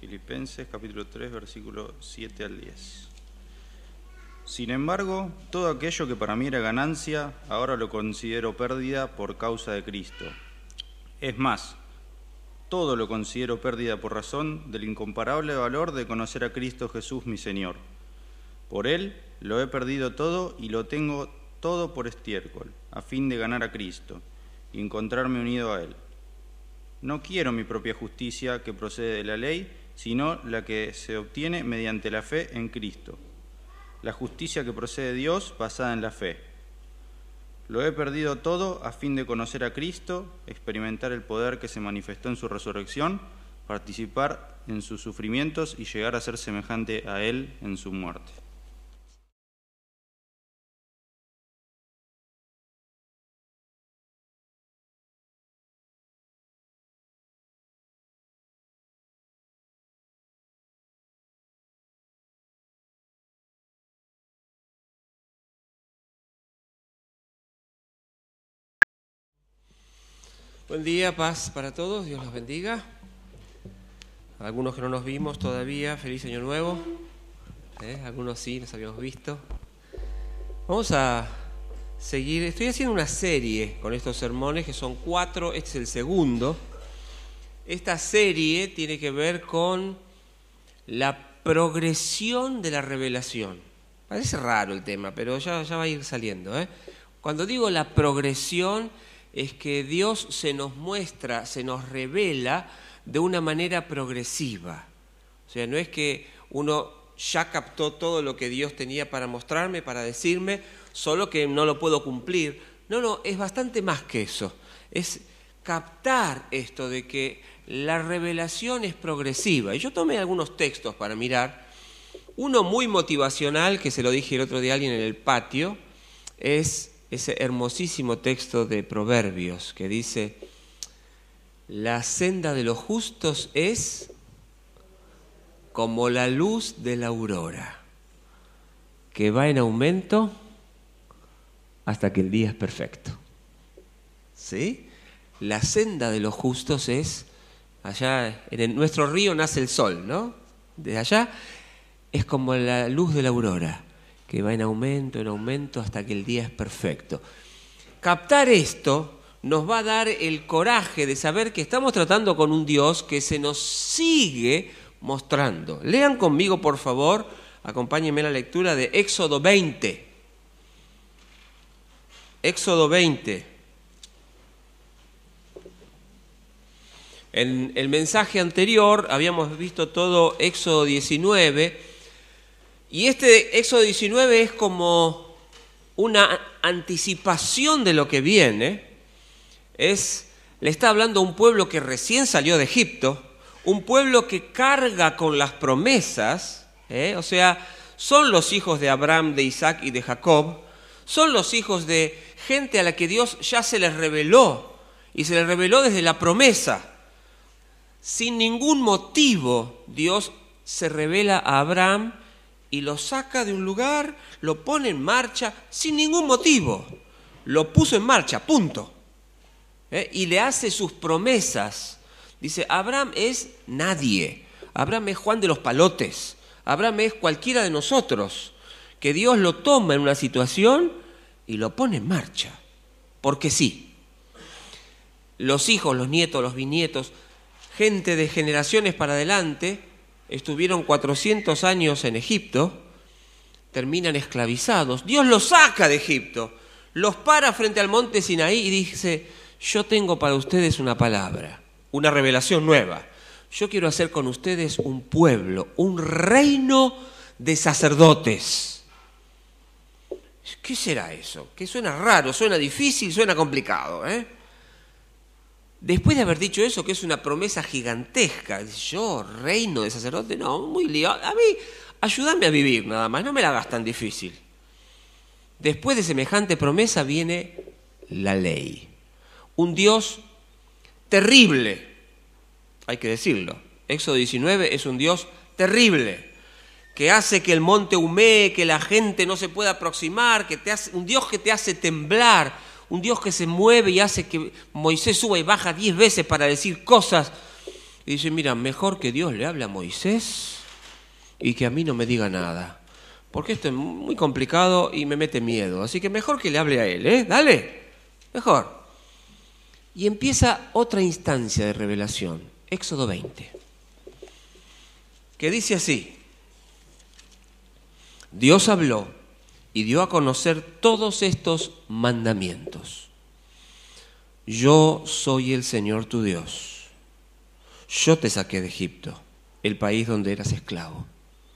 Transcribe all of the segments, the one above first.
Filipenses capítulo 3, versículo 7 al 10. Sin embargo, todo aquello que para mí era ganancia, ahora lo considero pérdida por causa de Cristo. Es más, todo lo considero pérdida por razón del incomparable valor de conocer a Cristo Jesús mi Señor. Por Él lo he perdido todo y lo tengo todo por estiércol, a fin de ganar a Cristo y encontrarme unido a Él. No quiero mi propia justicia que procede de la ley, sino la que se obtiene mediante la fe en Cristo. La justicia que procede de Dios basada en la fe. Lo he perdido todo a fin de conocer a Cristo, experimentar el poder que se manifestó en su resurrección, participar en sus sufrimientos y llegar a ser semejante a Él en su muerte. Buen día, paz para todos, Dios los bendiga. Algunos que no nos vimos todavía, feliz año nuevo. Algunos sí, nos habíamos visto. Vamos a seguir, estoy haciendo una serie con estos sermones que son 4, este es el segundo. Esta serie tiene que ver con la progresión de la revelación. Parece raro el tema, pero ya va a ir saliendo. Cuando digo la progresión, es que Dios se nos muestra, se nos revela de una manera progresiva. O sea, no es que uno ya captó todo lo que Dios tenía para mostrarme, para decirme, solo que no lo puedo cumplir. No, es bastante más que eso. Es captar esto de que la revelación es progresiva. Y yo tomé algunos textos para mirar. Uno muy motivacional, que se lo dije el otro día a alguien en el patio, es ese hermosísimo texto de Proverbios que dice: la senda de los justos es como la luz de la aurora, que va en aumento hasta que el día es perfecto. ¿Sí? La senda de los justos es, allá en nuestro río nace el sol, ¿no? Desde allá es como la luz de la aurora, que va en aumento hasta que el día es perfecto. Captar esto nos va a dar el coraje de saber que estamos tratando con un Dios que se nos sigue mostrando. Lean conmigo, por favor, acompáñenme a la lectura de Éxodo 20. Éxodo 20. En el mensaje anterior habíamos visto todo Éxodo 19. Y este Éxodo 19 es como una anticipación de lo que viene. Le está hablando a un pueblo que recién salió de Egipto, un pueblo que carga con las promesas, o sea, son los hijos de Abraham, de Isaac y de Jacob, son los hijos de gente a la que Dios ya se les reveló, y se les reveló desde la promesa. Sin ningún motivo, Dios se revela a Abraham y lo saca de un lugar, lo pone en marcha, sin ningún motivo. Lo puso en marcha, punto. Y le hace sus promesas. Dice, Abraham es nadie. Abraham es Juan de los Palotes. Abraham es cualquiera de nosotros. Que Dios lo toma en una situación y lo pone en marcha. Porque sí. Los hijos, los nietos, los bisnietos, gente de generaciones para adelante, estuvieron 400 años en Egipto, terminan esclavizados. Dios los saca de Egipto, los para frente al monte Sinaí y dice: yo tengo para ustedes una palabra, una revelación nueva. Yo quiero hacer con ustedes un pueblo, un reino de sacerdotes. ¿Qué será eso? Que suena raro, suena difícil, suena complicado, Después de haber dicho eso, que es una promesa gigantesca, yo, reino de sacerdote, no, muy lío. A mí, ayúdame a vivir nada más, no me la hagas tan difícil. Después de semejante promesa viene la ley. Un Dios terrible, hay que decirlo. Éxodo 19 es un Dios terrible, que hace que el monte humee, que la gente no se pueda aproximar, un Dios que te hace temblar, un Dios que se mueve y hace que Moisés suba y baja 10 veces para decir cosas y dice, mira, mejor que Dios le hable a Moisés y que a mí no me diga nada, porque esto es muy complicado y me mete miedo, así que mejor que le hable a él, dale, mejor. Y empieza otra instancia de revelación, Éxodo 20, que dice así: Dios habló y dio a conocer todos estos mandamientos. Yo soy el Señor tu Dios. Yo te saqué de Egipto, el país donde eras esclavo.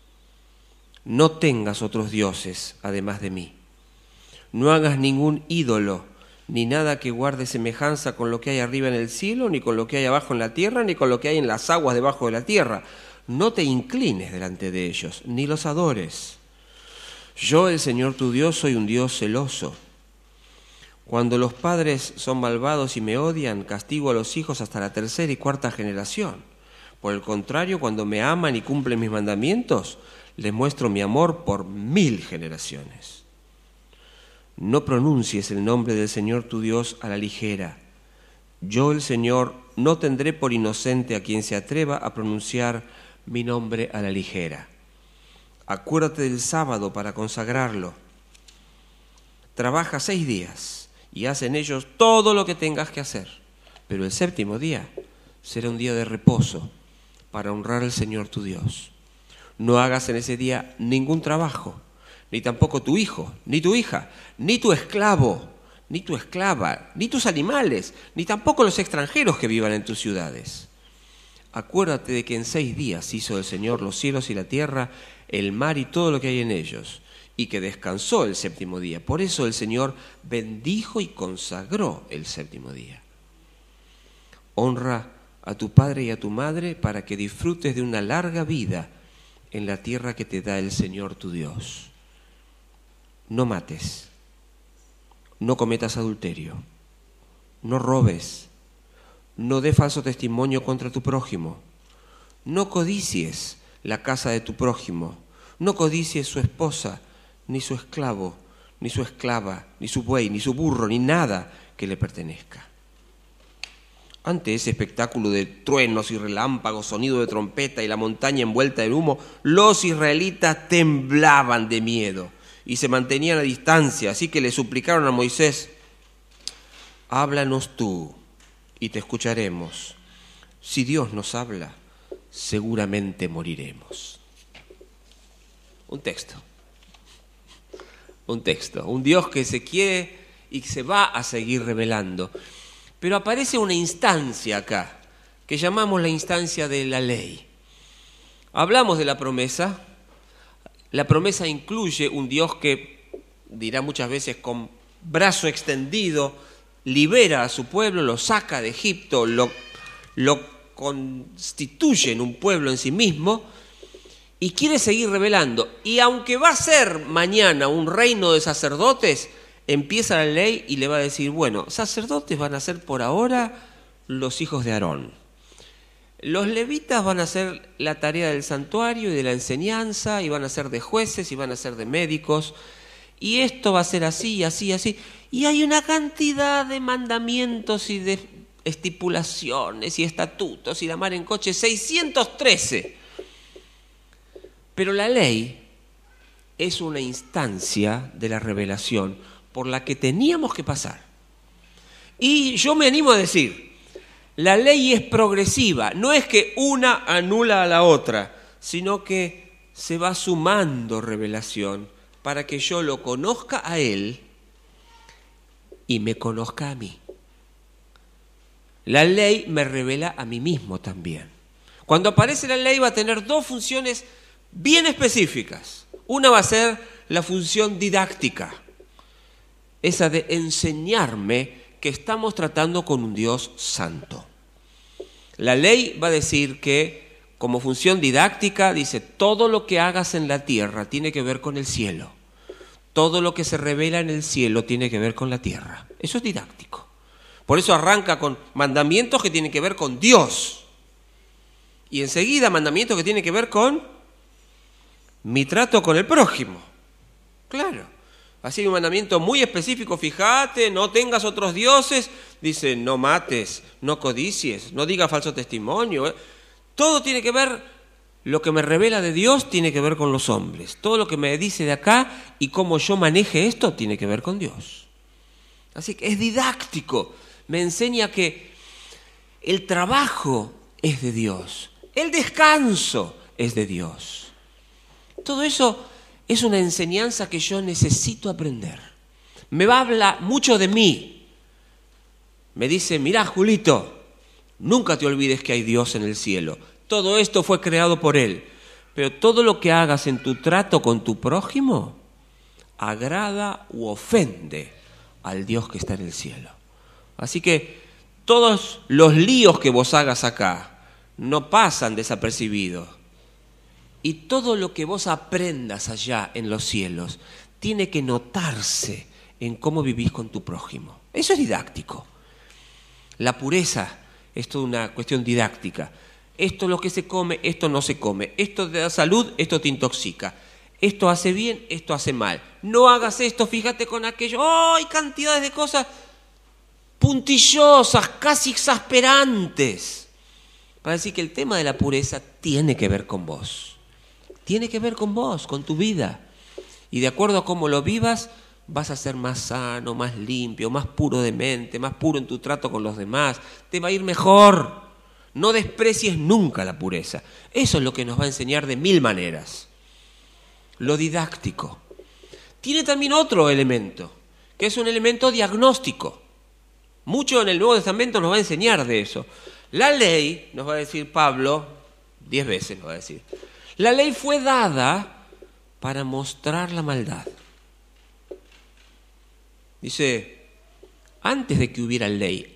No tengas otros dioses además de mí. No hagas ningún ídolo, ni nada que guarde semejanza con lo que hay arriba en el cielo, ni con lo que hay abajo en la tierra, ni con lo que hay en las aguas debajo de la tierra. No te inclines delante de ellos, ni los adores. Yo, el Señor tu Dios, soy un Dios celoso. Cuando los padres son malvados y me odian, castigo a los hijos hasta la 3ª y 4ª generación. Por el contrario, cuando me aman y cumplen mis mandamientos, les muestro mi amor por 1000 generaciones. No pronuncies el nombre del Señor tu Dios a la ligera. Yo, el Señor, no tendré por inocente a quien se atreva a pronunciar mi nombre a la ligera. Acuérdate del sábado para consagrarlo. Trabaja 6 días y haz en ellos todo lo que tengas que hacer. Pero el 7º día será un día de reposo para honrar al Señor tu Dios. No hagas en ese día ningún trabajo, ni tampoco tu hijo, ni tu hija, ni tu esclavo, ni tu esclava, ni tus animales, ni tampoco los extranjeros que vivan en tus ciudades. Acuérdate de que en 6 días hizo el Señor los cielos y la tierra, el mar y todo lo que hay en ellos, y que descansó el 7º día. Por eso el Señor bendijo y consagró el 7º día. Honra a tu padre y a tu madre para que disfrutes de una larga vida en la tierra que te da el Señor tu Dios. No mates, no cometas adulterio, no robes, no dé falso testimonio contra tu prójimo, no codicies la casa de tu prójimo, no codicies su esposa, ni su esclavo, ni su esclava, ni su buey, ni su burro, ni nada que le pertenezca. Ante ese espectáculo de truenos y relámpagos, sonido de trompeta y la montaña envuelta en humo, los israelitas temblaban de miedo y se mantenían a distancia, así que le suplicaron a Moisés: háblanos tú y te escucharemos. Si Dios nos habla, seguramente moriremos. Un texto, un Dios que se quiere y se va a seguir revelando. Pero aparece una instancia acá, que llamamos la instancia de la ley. Hablamos de la promesa incluye un Dios que, dirá muchas veces con brazo extendido, libera a su pueblo, lo saca de Egipto, lo constituye en un pueblo en sí mismo, y quiere seguir revelando. Y aunque va a ser mañana un reino de sacerdotes, empieza la ley y le va a decir, bueno, sacerdotes van a ser por ahora los hijos de Aarón. Los levitas van a hacer la tarea del santuario y de la enseñanza, y van a ser de jueces, y van a ser de médicos, y esto va a ser así, así, así. Y hay una cantidad de mandamientos y de estipulaciones y estatutos y la mar en coche, 613. Pero la ley es una instancia de la revelación por la que teníamos que pasar. Y yo me animo a decir, la ley es progresiva, no es que una anula a la otra, sino que se va sumando revelación para que yo lo conozca a Él y me conozca a mí. La ley me revela a mí mismo también. Cuando aparece la ley va a tener 2 funciones bien específicas. Una va a ser la función didáctica, esa de enseñarme que estamos tratando con un Dios santo. La ley va a decir que, como función didáctica, dice, todo lo que hagas en la tierra tiene que ver con el cielo. Todo lo que se revela en el cielo tiene que ver con la tierra. Eso es didáctico. Por eso arranca con mandamientos que tienen que ver con Dios. Y enseguida mandamientos que tienen que ver con mi trato con el prójimo. Claro. Así hay un mandamiento muy específico, fíjate, no tengas otros dioses. Dice, no mates, no codicies, no digas falso testimonio. Todo tiene que ver, lo que me revela de Dios tiene que ver con los hombres. Todo lo que me dice de acá y cómo yo maneje esto tiene que ver con Dios. Así que es didáctico. Me enseña que el trabajo es de Dios. El descanso es de Dios. Todo eso es una enseñanza que yo necesito aprender. Me va a hablar mucho de mí. Me dice, mirá, Julito, nunca te olvides que hay Dios en el cielo. Todo esto fue creado por Él. Pero todo lo que hagas en tu trato con tu prójimo agrada u ofende al Dios que está en el cielo. Así que todos los líos que vos hagas acá no pasan desapercibidos. Y todo lo que vos aprendas allá en los cielos tiene que notarse en cómo vivís con tu prójimo. Eso es didáctico. La pureza es toda una cuestión didáctica. Esto es lo que se come, esto no se come. Esto te da salud, esto te intoxica. Esto hace bien, esto hace mal. No hagas esto, fíjate con aquello. ¡Oh! Hay cantidades de cosas puntillosas, casi exasperantes, para decir que el tema de la pureza tiene que ver con vos. Tiene que ver con vos, con tu vida. Y de acuerdo a cómo lo vivas, vas a ser más sano, más limpio, más puro de mente, más puro en tu trato con los demás. Te va a ir mejor. No desprecies nunca la pureza. Eso es lo que nos va a enseñar de mil maneras. Lo didáctico. Tiene también otro elemento, que es un elemento diagnóstico. Mucho en el Nuevo Testamento nos va a enseñar de eso. La ley, nos va a decir Pablo, 10 veces nos va a decir, la ley fue dada para mostrar la maldad. Dice, antes de que hubiera ley,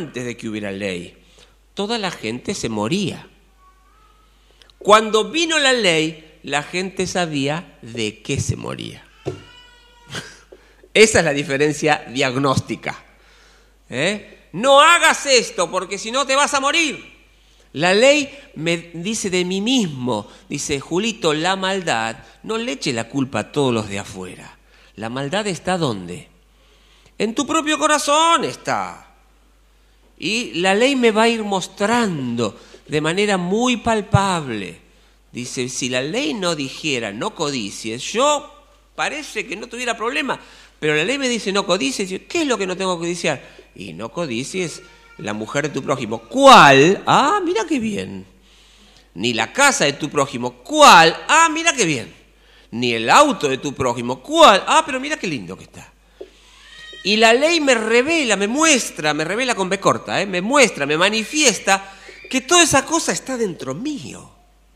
toda la gente se moría. Cuando vino la ley, la gente sabía de qué se moría. Esa es la diferencia diagnóstica. No hagas esto porque si no te vas a morir. La ley me dice de mí mismo, dice, Julito, la maldad, no le eche la culpa a todos los de afuera. La maldad está ¿dónde? En tu propio corazón está. Y la ley me va a ir mostrando de manera muy palpable. Dice, si la ley no dijera no codicies, yo parece que no tuviera problema. Pero la ley me dice no codicies. ¿Qué es lo que no tengo que codiciar? Y no codicies la mujer de tu prójimo. ¿Cuál? Ah, mira qué bien. Ni la casa de tu prójimo. ¿Cuál? Ah, mira qué bien. Ni el auto de tu prójimo. ¿Cuál? Ah, pero mira qué lindo que está. Y la ley me revela, me revela con B corta, me muestra, me manifiesta que toda esa cosa está dentro mío.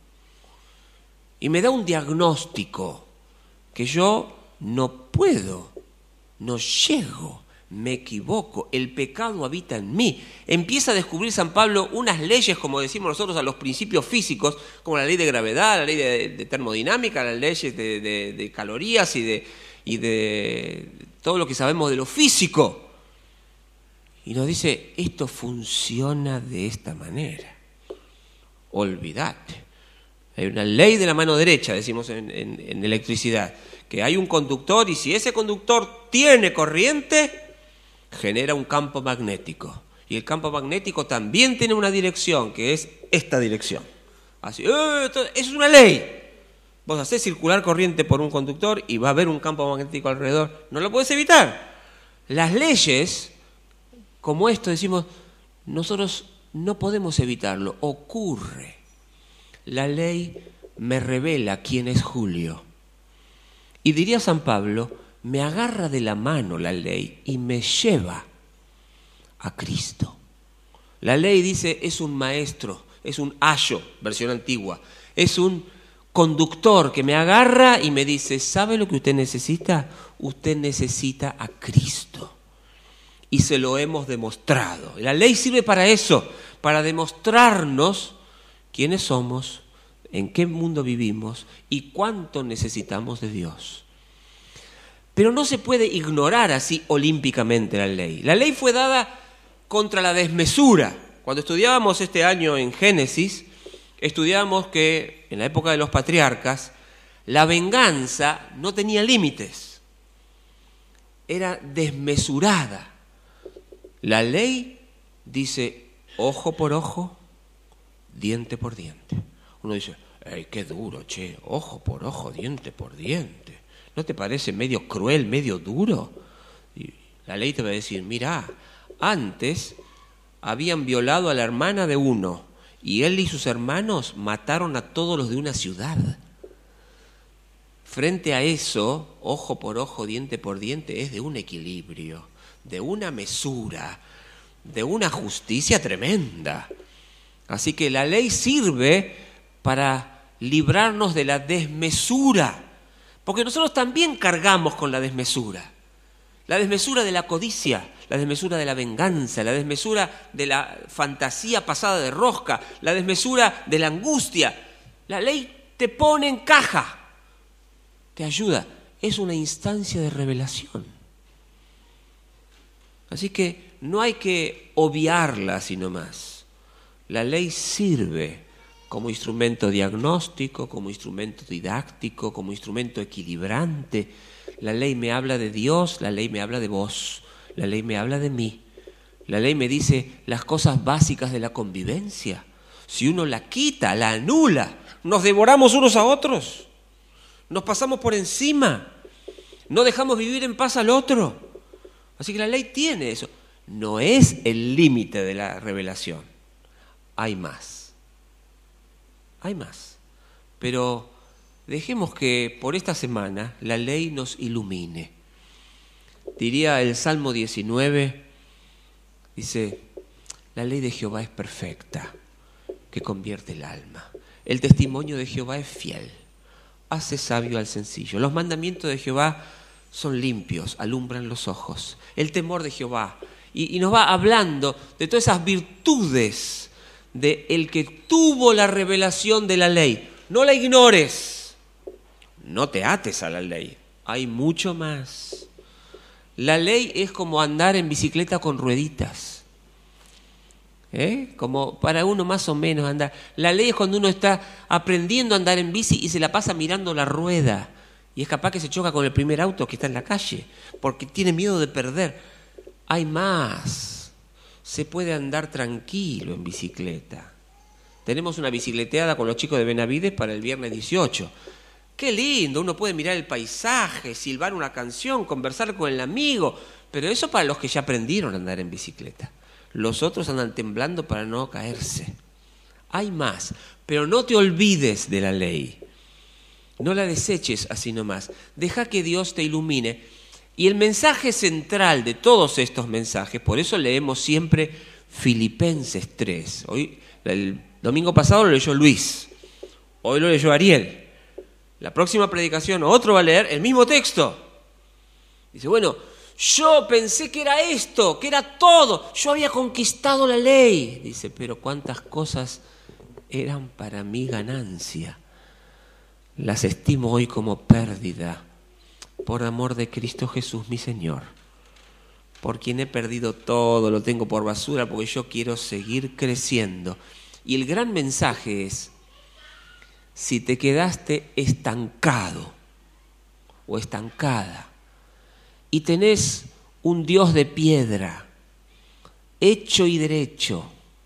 Y me da un diagnóstico que yo no puedo, no llego, me equivoco, el pecado habita en mí. Empieza a descubrir San Pablo unas leyes, como decimos nosotros, a los principios físicos, como la ley de gravedad, la ley de termodinámica, las leyes de calorías y de todo lo que sabemos de lo físico. Y nos dice, esto funciona de esta manera. Olvídate. Hay una ley de la mano derecha, decimos en electricidad, que hay un conductor y si ese conductor tiene corriente, genera un campo magnético. Y el campo magnético también tiene una dirección, que es esta dirección. Así, es una ley. Vos hacés circular corriente por un conductor y va a haber un campo magnético alrededor. No lo podés evitar. Las leyes, como esto, decimos, nosotros no podemos evitarlo. Ocurre. La ley me revela quién es Julio. Y diría San Pablo, me agarra de la mano la ley y me lleva a Cristo. La ley dice, es un maestro, es un ayo, versión antigua, es un conductor que me agarra y me dice, ¿sabe lo que usted necesita? Usted necesita a Cristo. Y se lo hemos demostrado. La ley sirve para eso, para demostrarnos quiénes somos, en qué mundo vivimos y cuánto necesitamos de Dios. Pero no se puede ignorar así olímpicamente la ley. La ley fue dada contra la desmesura. Cuando estudiábamos este año en Génesis, estudiamos que en la época de los patriarcas, la venganza no tenía límites, era desmesurada. La ley dice ojo por ojo, diente por diente. Uno dice, ¡ay, qué duro, che! Ojo por ojo, diente por diente. ¿No te parece medio cruel, medio duro? Y la ley te va a decir, mirá, antes habían violado a la hermana de uno y él y sus hermanos mataron a todos los de una ciudad. Frente a eso, ojo por ojo, diente por diente, es de un equilibrio, de una mesura, de una justicia tremenda. Así que la ley sirve para librarnos de la desmesura, porque nosotros también cargamos con la desmesura de la codicia, la desmesura de la venganza, la desmesura de la fantasía pasada de rosca, la desmesura de la angustia. La ley te pone en caja, te ayuda, es una instancia de revelación. Así que no hay que obviarla así nomás. La ley sirve como instrumento diagnóstico, como instrumento didáctico, como instrumento equilibrante. La ley me habla de Dios, la ley me habla de vos, la ley me habla de mí. La ley me dice las cosas básicas de la convivencia. Si uno la quita, la anula, nos devoramos unos a otros, nos pasamos por encima, no dejamos vivir en paz al otro. Así que la ley tiene eso. No es el límite de la revelación. Hay más. Hay más. Pero dejemos que por esta semana la ley nos ilumine. Diría el Salmo 19, dice, la ley de Jehová es perfecta, que convierte el alma. El testimonio de Jehová es fiel, hace sabio al sencillo. Los mandamientos de Jehová son limpios, alumbran los ojos. El temor de Jehová. Y nos va hablando de todas esas virtudes de el que tuvo la revelación de la ley. No la ignores, no te ates a la ley. Hay mucho más. La ley es como andar en bicicleta con rueditas. Como para uno más o menos andar. La ley es cuando uno está aprendiendo a andar en bici y se la pasa mirando la rueda. Y es capaz que se choca con el primer auto que está en la calle, porque tiene miedo de perder. Hay más. Se puede andar tranquilo en bicicleta. Tenemos una bicicleteada con los chicos de Benavides para el viernes 18. Qué lindo, uno puede mirar el paisaje, silbar una canción, conversar con el amigo. Pero eso para los que ya aprendieron a andar en bicicleta. Los otros andan temblando para no caerse. Hay más, pero no te olvides de la ley. No la deseches así nomás. Deja que Dios te ilumine. Y el mensaje central de todos estos mensajes, por eso leemos siempre Filipenses 3. Hoy, el domingo pasado lo leyó Luis. Hoy lo leyó Ariel. La próxima predicación otro va a leer el mismo texto. Dice, bueno, yo pensé que era esto, que era todo. Yo había conquistado la ley. Dice, pero cuántas cosas eran para mi ganancia. Las estimo hoy como pérdida, por amor de Cristo Jesús, mi Señor, por quien he perdido todo, lo tengo por basura, porque yo quiero seguir creciendo. Y el gran mensaje es, si te quedaste estancado o estancada y tenés un Dios de piedra, hecho y derecho,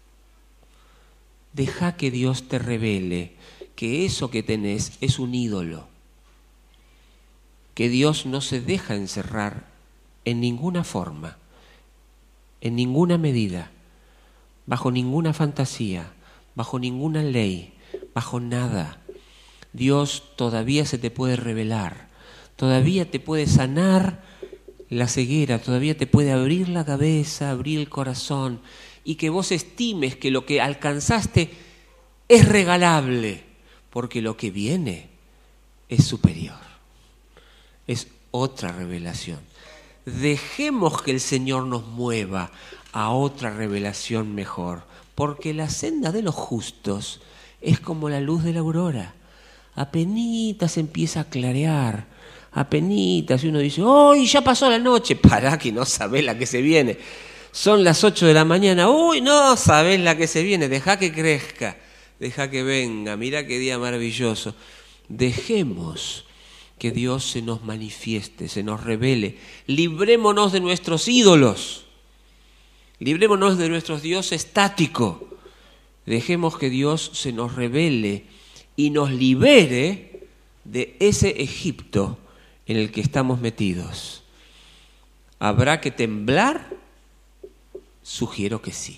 deja que Dios te revele que eso que tenés es un ídolo, que Dios no se deja encerrar en ninguna forma, en ninguna medida, bajo ninguna fantasía, bajo ninguna ley, bajo nada. Dios todavía se te puede revelar, todavía te puede sanar la ceguera, todavía te puede abrir la cabeza, abrir el corazón, y que vos estimes que lo que alcanzaste es regalable, porque lo que viene es superior, es otra revelación. Dejemos que el Señor nos mueva a otra revelación mejor, porque la senda de los justos es como la luz de la aurora. Apenitas empieza a clarear, apenitas, y uno dice, ¡uy, ya pasó la noche! Pará, que no sabés la que se viene. Son las 8 de la mañana, ¡uy, no sabés la que se viene! Dejá que crezca. Deja que venga, mira qué día maravilloso. Dejemos que Dios se nos manifieste, se nos revele. Librémonos de nuestros ídolos, librémonos de nuestros dioses estáticos Dejemos que Dios se nos revele y nos libere de ese Egipto en el que estamos metidos. ¿Habrá que temblar? Sugiero que sí.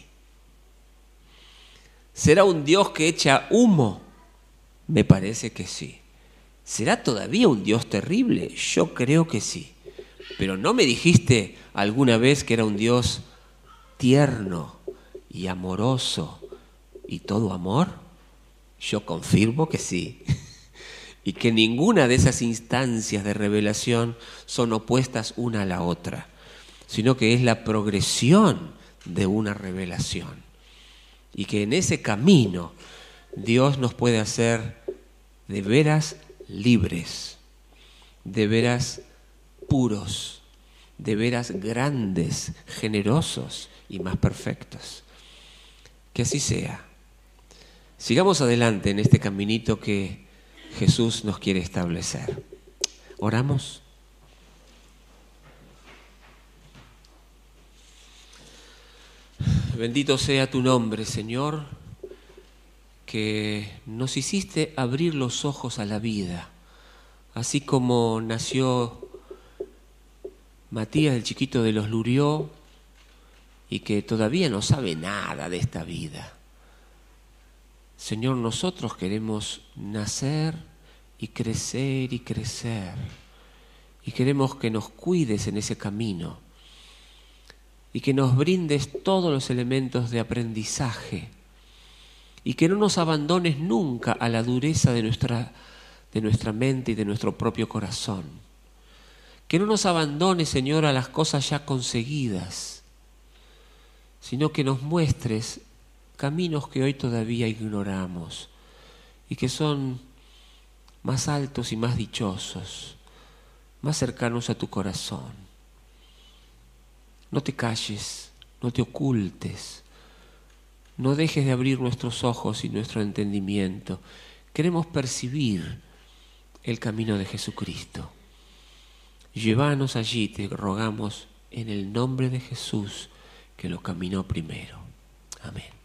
¿Será un Dios que echa humo? Me parece que sí. ¿Será todavía un Dios terrible? Yo creo que sí. Pero ¿no me dijiste alguna vez que era un Dios tierno y amoroso y todo amor? Yo confirmo que sí. Y que ninguna de esas instancias de revelación son opuestas una a la otra, sino que es la progresión de una revelación. Y que en ese camino Dios nos puede hacer de veras libres, de veras puros, de veras grandes, generosos y más perfectos. Que así sea. Sigamos adelante en este caminito que Jesús nos quiere establecer. ¿Oramos? Bendito sea tu nombre, Señor, que nos hiciste abrir los ojos a la vida, así como nació Matías, el chiquito de los Lurió, y que todavía no sabe nada de esta vida. Señor, nosotros queremos nacer y crecer y crecer, y queremos que nos cuides en ese camino y que nos brindes todos los elementos de aprendizaje y que no nos abandones nunca a la dureza de nuestra mente y de nuestro propio corazón. Que no nos abandones, Señor, a las cosas ya conseguidas, sino que nos muestres caminos que hoy todavía ignoramos y que son más altos y más dichosos, más cercanos a tu corazón. No te calles, no te ocultes, no dejes de abrir nuestros ojos y nuestro entendimiento. Queremos percibir el camino de Jesucristo. Llévanos allí, te rogamos, en el nombre de Jesús, que lo caminó primero. Amén.